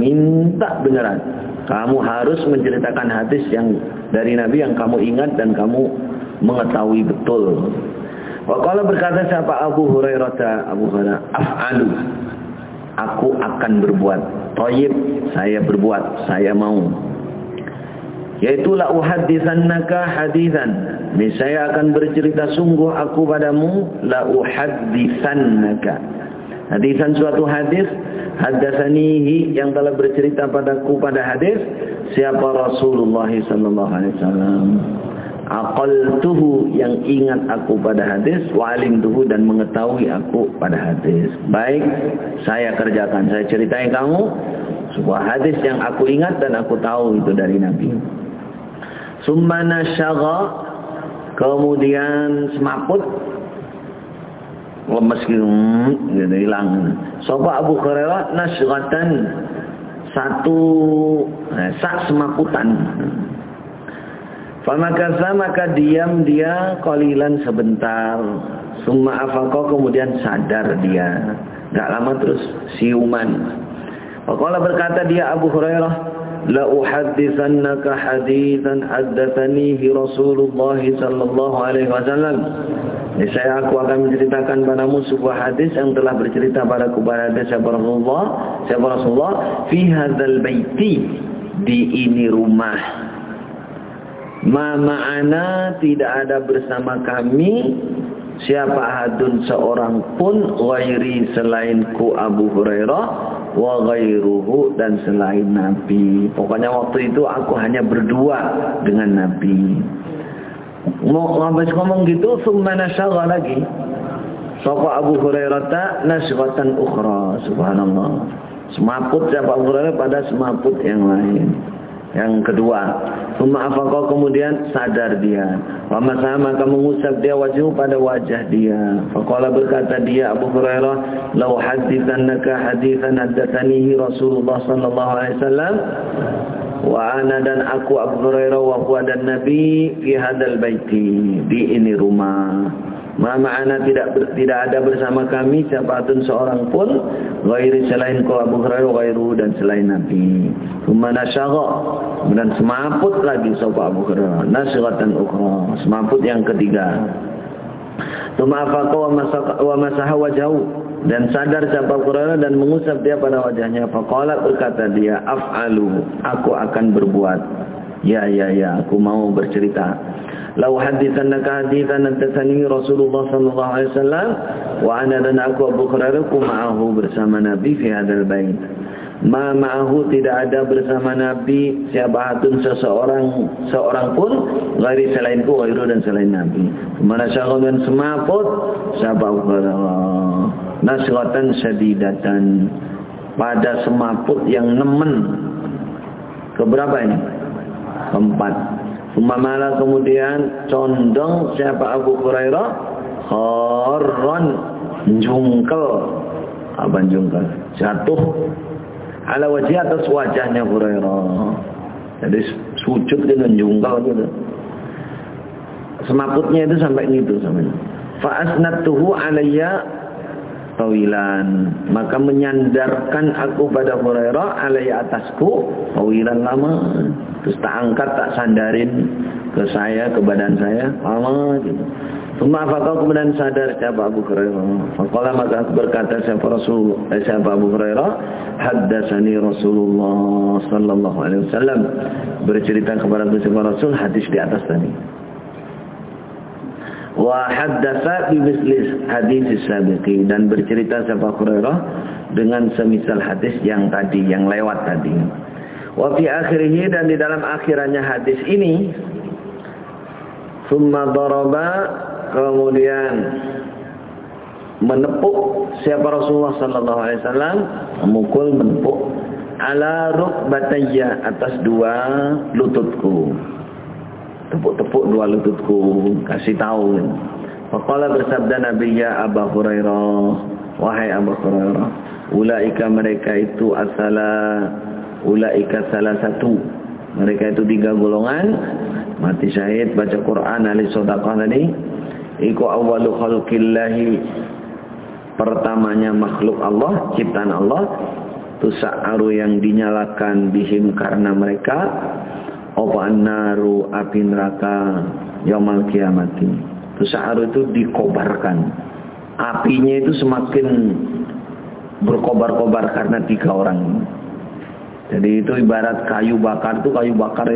kamu harus menceritakan hadis yang dari Nabi yang kamu ingat dan kamu mengetahui betul. Waqala, berkata siapa Abu Hurairah, af'alu, aku akan berbuat. Thayyib, saya berbuat, saya mau. Yaitu la uhadditsannaka haditsan, saya akan bercerita sungguh aku padamu, la uhadditsannaka hadisan, suatu hadis, haddatsanihi, yang telah bercerita padaku pada hadis siapa? Rasulullah sallallahu alaihi wasallam. Aqaltuhu, yang ingat aku pada hadis, wa alimtuhu, dan mengetahui aku pada hadis. Baik, saya kerjakan, saya ceritain kamu sebuah hadis yang aku ingat dan aku tahu itu dari Nabi. Summa nasyagha, kemudian semaput, lemes gitu, hilang. Sapa Abu Hurairah nasyratan, satu sak semaputan. Famakasa, maka diam dia qalilan, sebentar. Summa afaqa, kemudian sadar dia. Enggak lama terus siuman. Faqala, berkata dia Abu Hurairah, la uhadditsannaka haditsan haddatsanihi Rasulullah sallallahu alaihi wasallam. Saya aku akan menceritakan padamu sebuah hadis yang telah bercerita padaku pada siapa Rasulullah fi hadzal baiti, di ini rumah. Ma ma'ana, tidak ada bersama kami siapa hadun, seorang pun, ghairi, selainku Abu Hurairah, wa ghairuhu, dan selain Nabi. Pokoknya waktu itu aku hanya berdua dengan Nabi. Habis ngomong gitu, summa nasyagha lagi. Sapa Abu Hurairah nasyghatan ukhra, subhanallah. Semaput siapa Abu Hurairah pada semaput yang lain, yang kedua. Summa afaqa, kemudian sadar dia. Wa masaha, maka mengusap dia wajhu, pada wajah dia. Faqala, berkata dia Abu Hurairah, law haditsannaka haditsan haddatsanihi Rasulullah sallallahu alaihi wasallam, wa ana, dan aku Abu Hurairah, wa huwa, dan Nabi, fi hadzal baiti, di ini rumah. Ma ma'ana, tidak ada bersama kami siapapun seorang pun, ghairi, selain ku Abu Hurairah, ghairu, dan selain Nabi. Tsumma nasyagha, dan semaput lagi sapa Abu Hurairah, nasyghatan ukhra, semaput yang ketiga. Tsumma afaqa wa masaha wajhahu, dan sadar siapa Abu Hurairah dan mengusap dia pada wajahnya. Faqala, berkata dia, af'alu, aku akan berbuat. Ya, aku mau bercerita. Lau haditsannaka haditsan haddatsani Rasulullah sallallahu alaihi wasallam, wa ana, dan aku Abu Hurairah, ku ma'ahu, bersama Nabi, fi hadzal bait. Ma ma'ahu, tidak ada bersama Nabi siapa hatun, seorang pun, ghairi, selainku, ghairu, dan selain Nabi. Mana syagha, dan semaput siapa Abu Hurairah, nasyratan syadidatan, pada semaput yang nemen. Keberapa ini? Keempat. Umamala, kemudian condong siapa Abu Hurairah, kharran, jungkel. Apa jungkel? Jatuh ala wajhi, atas wajahnya Hurairah. Jadi sujud dengan jungkel gitu. Semaputnya itu sampai gitu sampai. Fa asnadtuhu alayya tawilan, maka menyandarkan aku pada Hurairah, alayya, atasku, tawilan, lama. Terus tak angkat, tak sandarin ke saya, ke badan saya, lama gitu. Tsumma afaqa, kemudian sadar siapa Abu Hurairah. Faqala, maka berkata siapa Abu Hurairah, haddatsani Rasulullah sallallahu alaihi wasallam, bercerita kepada siapa Rasul hadis di atas tadi. Wa haddatsa bi misli hadis sabiqi, dan bercerita siapa Hurairah dengan semisal hadis yang tadi, yang lewat tadi. Wa fi akhirih, dan di dalam akhirannya hadis ini, summa daraba, kemudian menepuk siapa Rasulullah sallallahu alaihi wasallam, memukul, menepuk, ala rukbatayya, atas dua lututku. Tepuk-tepuk dua lututku, kasih tahu. Faqala, bersabda Nabi, ya Abu Hurairah, wahai Abu Hurairah, ulaika, mereka itu ulaika salah satu, mereka itu 3 golongan, mati syahid, baca Quran, ahli sedekah tadi, iku awwalu khalqillahi, pertamanya makhluk Allah, ciptaan Allah, tusa'aru yang dinyalakan bihim karena mereka, apa annaru, api neraka, yaumal kiamati. Tusa'aru itu dikobarkan, apinya itu semakin berkobar-kobar karena 3 orang. Jadi itu ibarat kayu bakar, itu kayu bakar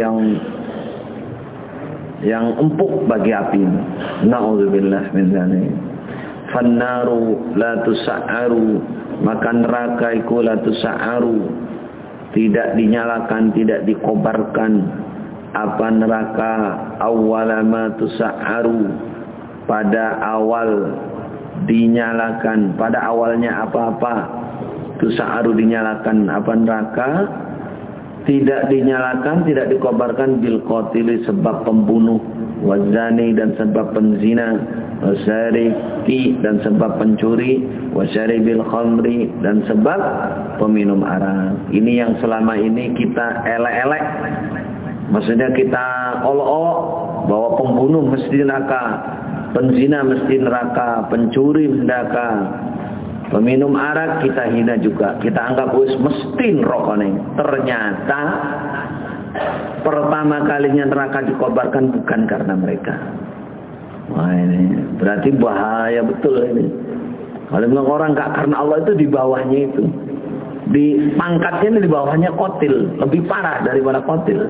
yang empuk bagi api. Na'udzubillah min dzalik. Fannaru la tusa'aru, maka neraka iku la tusa'aru, tidak dinyalakan, tidak dikobarkan. Apa neraka? Awwala ma tusa'aru, pada awal dinyalakan, pada awalnya apa-apa. Tusa'aru dinyalakan apa neraka? Tidak dinyalakan, tidak dikobarkan bil qatili, sebab pembunuh, wazani dan sebab penzina, wasariki dan sebab pencuri, wasyaribil khamri dan sebab peminum arak. Ini yang selama ini kita elek-elek. Maksudnya kita olok-olok bahwa pembunuh mesti neraka, penzina mesti neraka, pencuri neraka, peminum arak kita hina juga. Kita anggap wis mesti neraka. Ternyata pertama kalinya neraka dikobarkan bukan karena mereka. Wah, ini berarti bahaya betul ini. Kalau memang orang enggak karena Allah itu di bawahnya itu. Di pangkatnya di bawahnya qatil, lebih parah daripada qatil.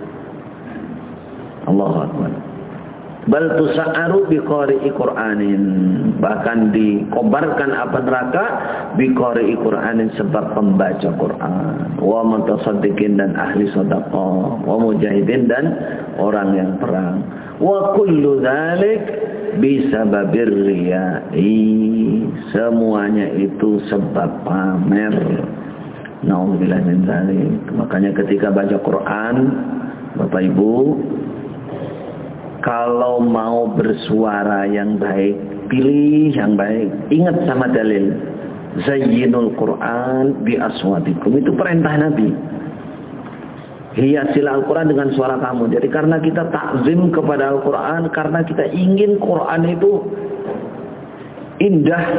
Allahu Akbar. Bal tusa'aru biqari'i Qur'anin, bahkan dikobarkan apa neraka biqari'i Qur'anin, sebab pembaca Quran, wa mutasaddiqin dan ahli sedekah, wa mujahidin dan orang yang perang, wa kullu dzalik bisababir riya'i, semuanya itu sebab pamer. Nauzubillah min dzalik. Makanya ketika baca Quran, Bapak Ibu, kalau mau bersuara yang baik, pilih yang baik. Ingat sama dalil. Zayyinul Quran bi aswatikum. Itu perintah Nabi. Hiasilah Al-Quran dengan suara kamu. Jadi karena kita takzim kepada Al-Quran, karena kita ingin Quran itu indah,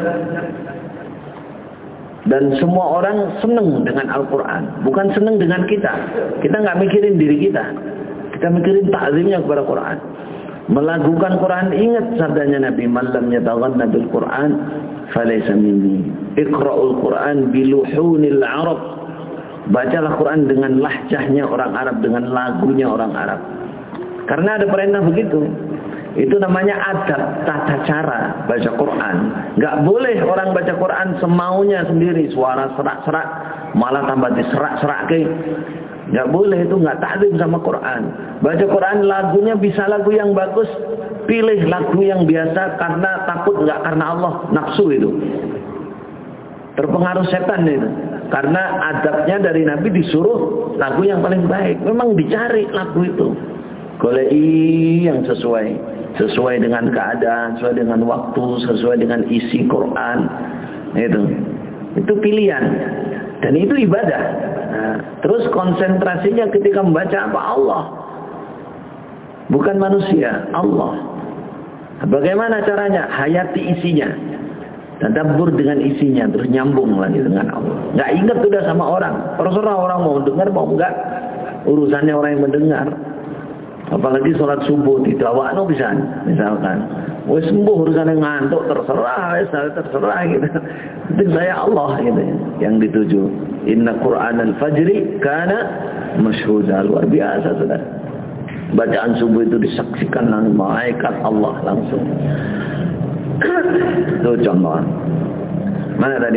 dan semua orang senang dengan Al-Quran. Bukan senang dengan kita. Kita nggak mikirin diri kita. Kita mikirin takzimnya kepada Quran. Melakukan Quran, ingat sabdanya Nabi, man lam yataghanna bil Quran falaysa minni. Iqra'ul Quran biluhunil Arab. Bacalah Quran dengan lahjahnya orang Arab, dengan lagunya orang Arab. Karena ada perintah begitu. Itu namanya adab, tata cara baca Quran. Enggak boleh orang baca Quran semaunya sendiri, suara serak-serak, malah tambah diserak-serak ke. Enggak boleh, itu enggak takzim sama Quran. Baca Quran lagunya bisa lagu yang bagus, pilih lagu yang biasa karena takut, enggak karena Allah, nafsu itu. Terpengaruh setan itu. Karena adabnya dari Nabi disuruh lagu yang paling baik. Memang dicari lagu itu. Golei yang sesuai dengan keadaan, sesuai dengan waktu, sesuai dengan isi Quran. Itu pilihan. Dan itu ibadah. Nah, terus konsentrasinya ketika membaca apa? Allah. Bukan manusia, Allah. Bagaimana caranya? Hayati isinya. Tadabbur dengan isinya, terus nyambung lagi dengan Allah. Enggak ingat sudah sama orang. Terserah orang mau dengar mau enggak. Urusannya orang yang mendengar. Apalagi sholat subuh didawakno bisa, misalkan. Wis sembuh urusannya ngantuk, terserah gitu. Itu saya Allah gitu yang dituju. Inna Qur'anal fajri kana masyhuda, luar biasa Saudara. Bacaan subuh itu disaksikan oleh malaikat Allah langsung. Itu contoh. Mana tadi?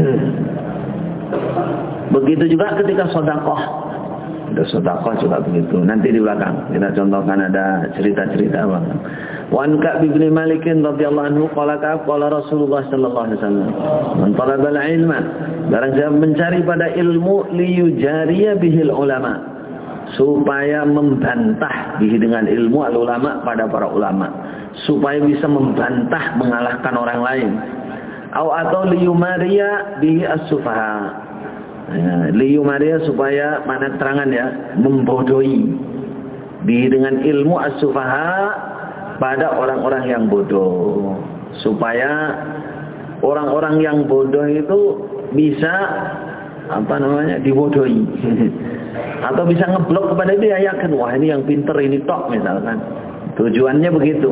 Begitu juga ketika sedekah. Ada sedekah juga begitu. Nanti di belakang kita contohkan ada cerita-cerita bang. Wan Ka'b bin Malik radhiyallahu anhu qala Ka'b qala Rasulullah sallallahu alaihi wasallam man talaba al-ilma, barang siapa mencari pada ilmu liyujariya bihil ulama, supaya membantah bihi dengan ilmu al-ulama pada para ulama, supaya bisa membantah mengalahkan orang lain, atau liyumariya bihi as-sufaha. Liyumariya supaya mana keterangan ya, membodohi bihi dengan ilmu as-sufaha, pada orang-orang yang bodoh, supaya orang-orang yang bodoh itu bisa dibodohi atau bisa ngeblok kepada dia, yakin wah ini yang pinter ini tok misalkan. Tujuannya begitu.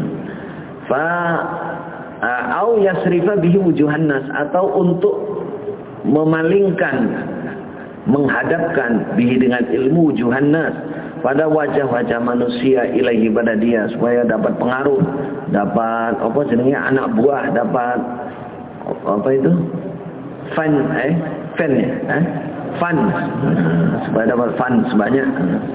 Au yasrifa bihi wujuhan nas, atau untuk memalingkan, menghadapkan bihi dengan ilmu wujuhan nas, pada wajah-wajah manusia ilaihi pada dia, supaya dapat pengaruh, dapat anak buah, dapat fun, supaya dapat fun sebanyak.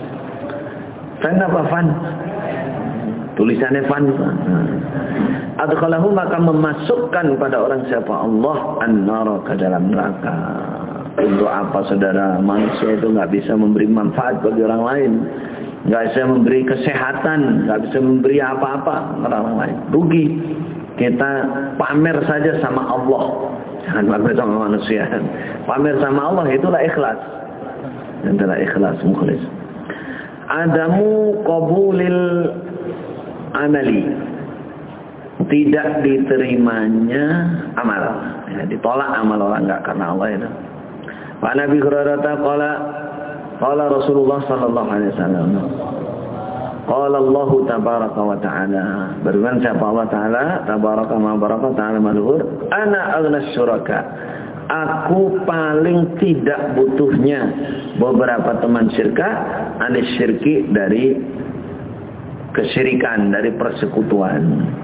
Fun tulisannya fun. Adkhalahu, maka memasukkan pada orang siapa Allah an-nar, ke dalam neraka. Untuk apa saudara? Manusia itu nggak bisa memberi manfaat bagi orang lain, nggak bisa memberi kesehatan, nggak bisa memberi apa-apa kepada orang lain. Rugi kita pamer saja sama Allah, jangan pamer sama manusia. Pamer sama Allah itulah ikhlas, itulah ikhlas mukhlis. Adamu qabulil amali, tidak diterimanya amal, ya, ditolak amal orang enggak karena Allah itu. Pak Nabi Hurairah qala Rasulullah sallallahu alaihi wasallam, qala Allah tabaraka wa taala, berfirman siapa Allah taala, tabaraka ma baraka taala maluhur, ana aghnas syuraka, aku paling tidak butuhnya beberapa teman syirka, anis syirki, dari kesyirikan, dari persekutuan.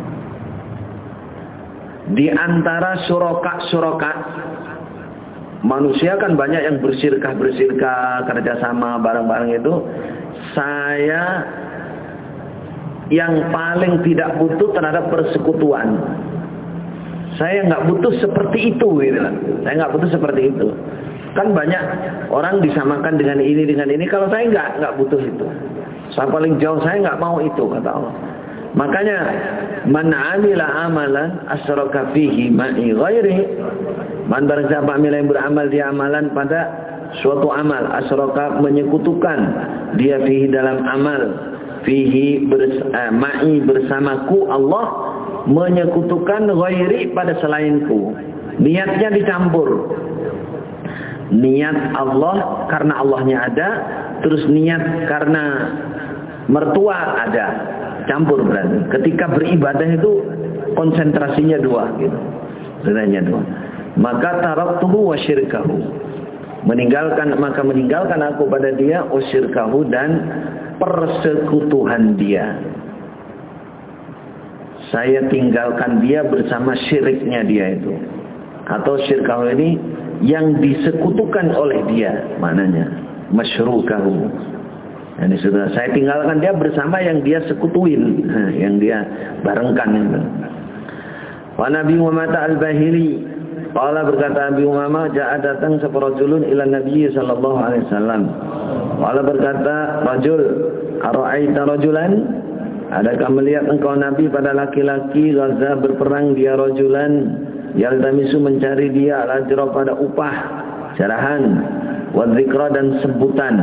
Di antara suraka manusia kan banyak yang bersirkah kerjasama bareng-bareng itu. Saya yang paling tidak butuh terhadap persekutuan. Saya nggak butuh seperti itu, gitu. Saya nggak butuh seperti itu. Kan banyak orang disamakan dengan ini. Kalau saya nggak butuh itu. Saya paling jauh, saya nggak mau itu, kata Allah. Makanya man 'amila amalan asyraka fihi ma'i ghairi, man barang siapa yang beramal dia amalan pada suatu amal, asyraka menyekutukan dia fihi dalam amal, fihi ma'i bersamaku Allah, menyekutukan ghairi pada selainku, niatnya dicampur. Niat Allah karena Allahnya ada, terus niat karena mertua ada, campur berarti. Ketika beribadah itu konsentrasinya dua, gitu. Sebenarnya dua. Maka taraktuhu wa syirkahu, meninggalkan aku pada dia, wa syirkahu, dan persekutuhan dia. Saya tinggalkan dia bersama syiriknya dia itu. Atau syirkahu ini yang disekutukan oleh dia, maknanya masyrukahu. Ini sudah saya tinggalkan dia bersama yang dia sekutuin, yang dia barengkan itu. Wa Nabi Muhammad al-Bahili, qala, berkata Nabi Muhammad, ja'a datang separajulun ila Nabi sallallahu alaihi wasallam. Qala, berkata rajul, ara'aita rajulan, adakah melihat engkau Nabi pada laki-laki ghaza berperang dia rajulan, yaltamisu mencari dia al-ajra pada upah, jarahan, wa dzikra dan sebutan,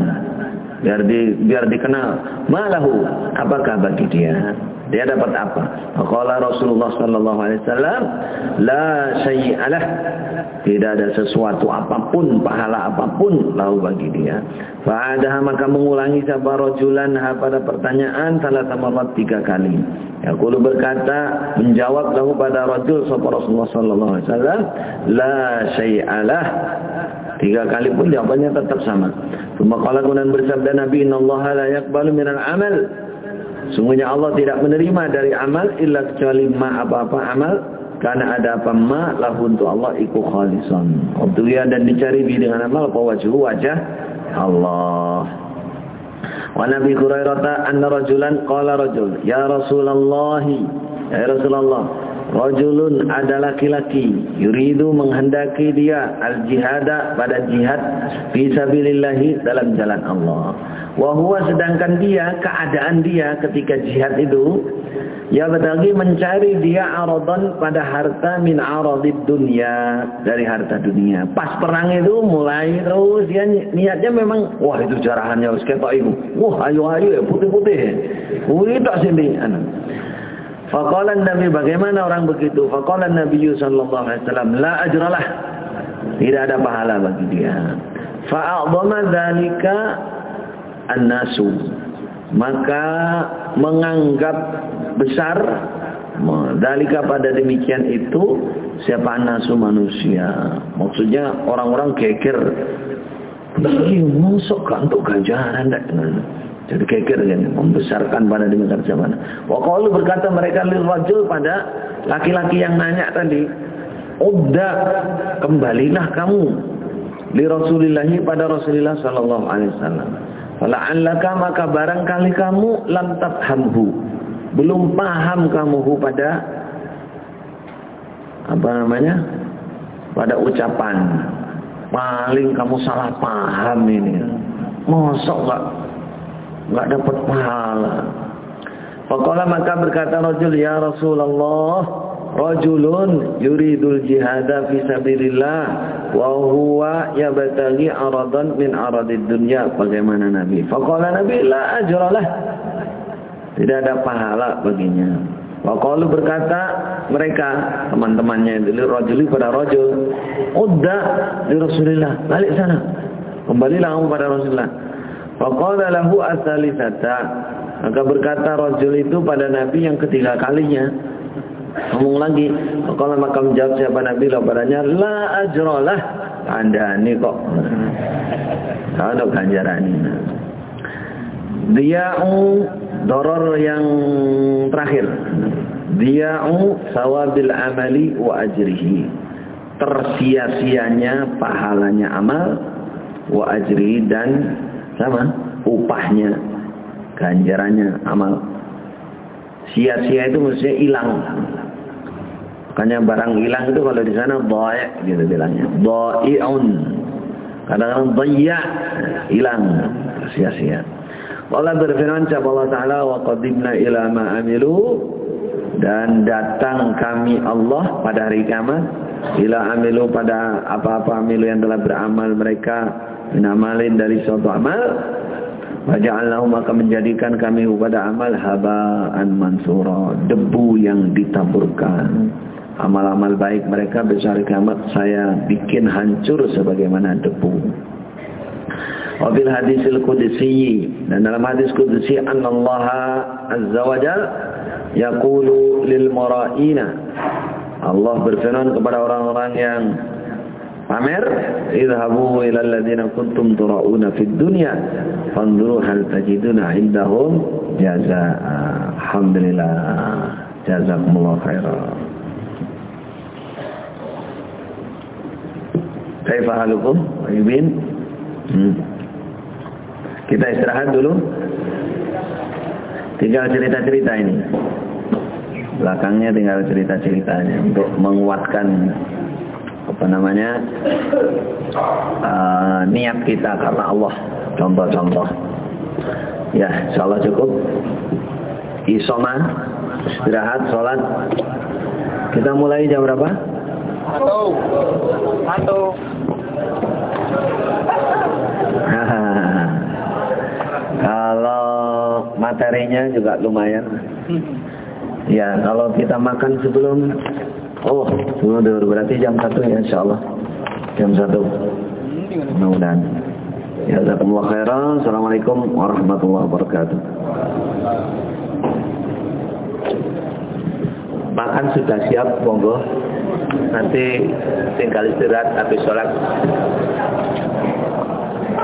biar dikenal. Malahu, apakah bagi dia dapat apa? Qala Rasulullah sallallahu alaihi wasallam, la syai'alah, tidak ada sesuatu apapun, pahala apapun lahu bagi dia. Fa'adaha, maka mengulangi sabar rajulan pada pertanyaan salah samarat 3 kali. Yaqulu, berkata, menjawab lahu pada rajul sapa Rasulullah sallallahu alaihi wasallam, la syai'alah, 3 kali pun jawabannya tetap sama. Tsumma qala, kemudian bersabda Nabi, innallaha la yaqbalu minal amal, sungguhnya Allah tidak menerima dari amal illa kecuali ma, apa-apa amal, karena ada apa ma lahu untuk Allah iku khalisan, untuk dia dan dicari dengan amal apa wajah Allah. Wa Nabi Hurairah anna rajulan qala rajul, ya Rasulullah, ya Rasulullah, rajulun, ada laki-laki, yuridu menghendaki dia al-jihada, pada jihad, fi sabilillahi, dalam jalan Allah. Wa huwa, sedangkan dia, keadaan dia ketika jihad itu, ya berarti mencari dia aradan, pada harta, min aradid dunya, dari harta dunia. Pas perang itu mulai terus dia niatnya memang, wah itu jarahannya harus ketok ibu, wah ayo ya putih-putih, wih tak sini. Faqala Nabi, bagaimana orang begitu? Faqala Nabi sallallahu alaihi wasallam, la ajralah. Tidak ada pahala bagi dia. Fa'adhama dzalika an-nasu. Maka menganggap besar dzalika pada demikian itu siapa an-nasu manusia. Maksudnya orang-orang geger. Ini masuk kan untuk ganjaran dak. Jadi geger kan, membesarkan pada demikian zaman. Wa qalu berkata mereka lil rajul pada laki-laki yang nanya tadi, "Udda, kembalilah kamu li Rasulillahi pada Rasulullah sallallahu alaihi wasallam. Fala'allaka maka barangkali kamu lam tafhamhu. Belum paham kamu pada apa namanya? Pada ucapan. Paling kamu salah paham ini. Mosok enggak dapat pahala." Faqala maka berkata rajul, "Ya Rasulullah, rajulun yuridul jihada fi sabilillah wa huwa yabtaghi aradan min aradid dunya." Bagaimana Nabi? Faqala Nabi, "La ajralah." Tidak ada pahala baginya. Faqalu berkata mereka teman-temannya itu rajuli pada rajul, "Udda li Rasulillah." Balik sana. Kembalilah kamu pada Rasulullah. Faqala lahu asalisata. Maka berkata rajul itu pada Nabi yang ketiga kalinya. Ngomong lagi. Kalau maka menjawab siapa Nabi lah padanya, la ajralah. Anda ini kok. Ada ganjaran ini. Diya'u doror yang terakhir. Diya'u sawabil amali wa ajrihi. Tersia-sianya pahalanya amal wa ajrihi dan sama upahnya, ganjarannya amal. Sia-sia itu maksudnya hilang. Makanya barang hilang itu kalau di sana dha'i' gitu bilangnya. Dha'i'un. Kadang-kadang dhayya', hilang, sia-sia. Allah berfirman Allah Ta'ala, wa qadimna ila ma amilu, dan datang kami Allah pada hari kiamat ila amilu pada apa-apa amilu yang telah beramal mereka minamalin dari suatu amal. Waja'alnahu maka menjadikan kami pada amal haba'an mansura, debu yang ditaburkan. Amal-amal baik mereka besar kiamat saya bikin hancur sebagaimana debu. Wabil hadisil qudsi, dan dalam hadis qudsi annallaha azza wa jalla yaqulu lil mara'ina, Allah berfirman kepada orang-orang yang pamer, idhabu ila alladhina kuntum tura'una fid dunya fanzuru hal tajiduna indahum jazaa. Alhamdulillah, jazakumullah khairan. Kaifa halukum Ibin? Kita istirahat dulu. Tinggal cerita-cerita ini. Belakangnya tinggal cerita-ceritanya untuk menguatkan apa namanya niat kita karena Allah. Contoh-contoh. Ya, insyaallah cukup. Isoma, istirahat, sholat. Kita mulai jam berapa? 1. Kalau materinya juga lumayan. Ya, kalau kita makan sebelum berarti jam 1 ya insyaallah. Jam 1. Mudah-mudahan. Ya, jazakumullah khairan. Assalamualaikum warahmatullahi wabarakatuh. Makan sudah siap, monggo. Nanti tinggal istirahat habis sholat.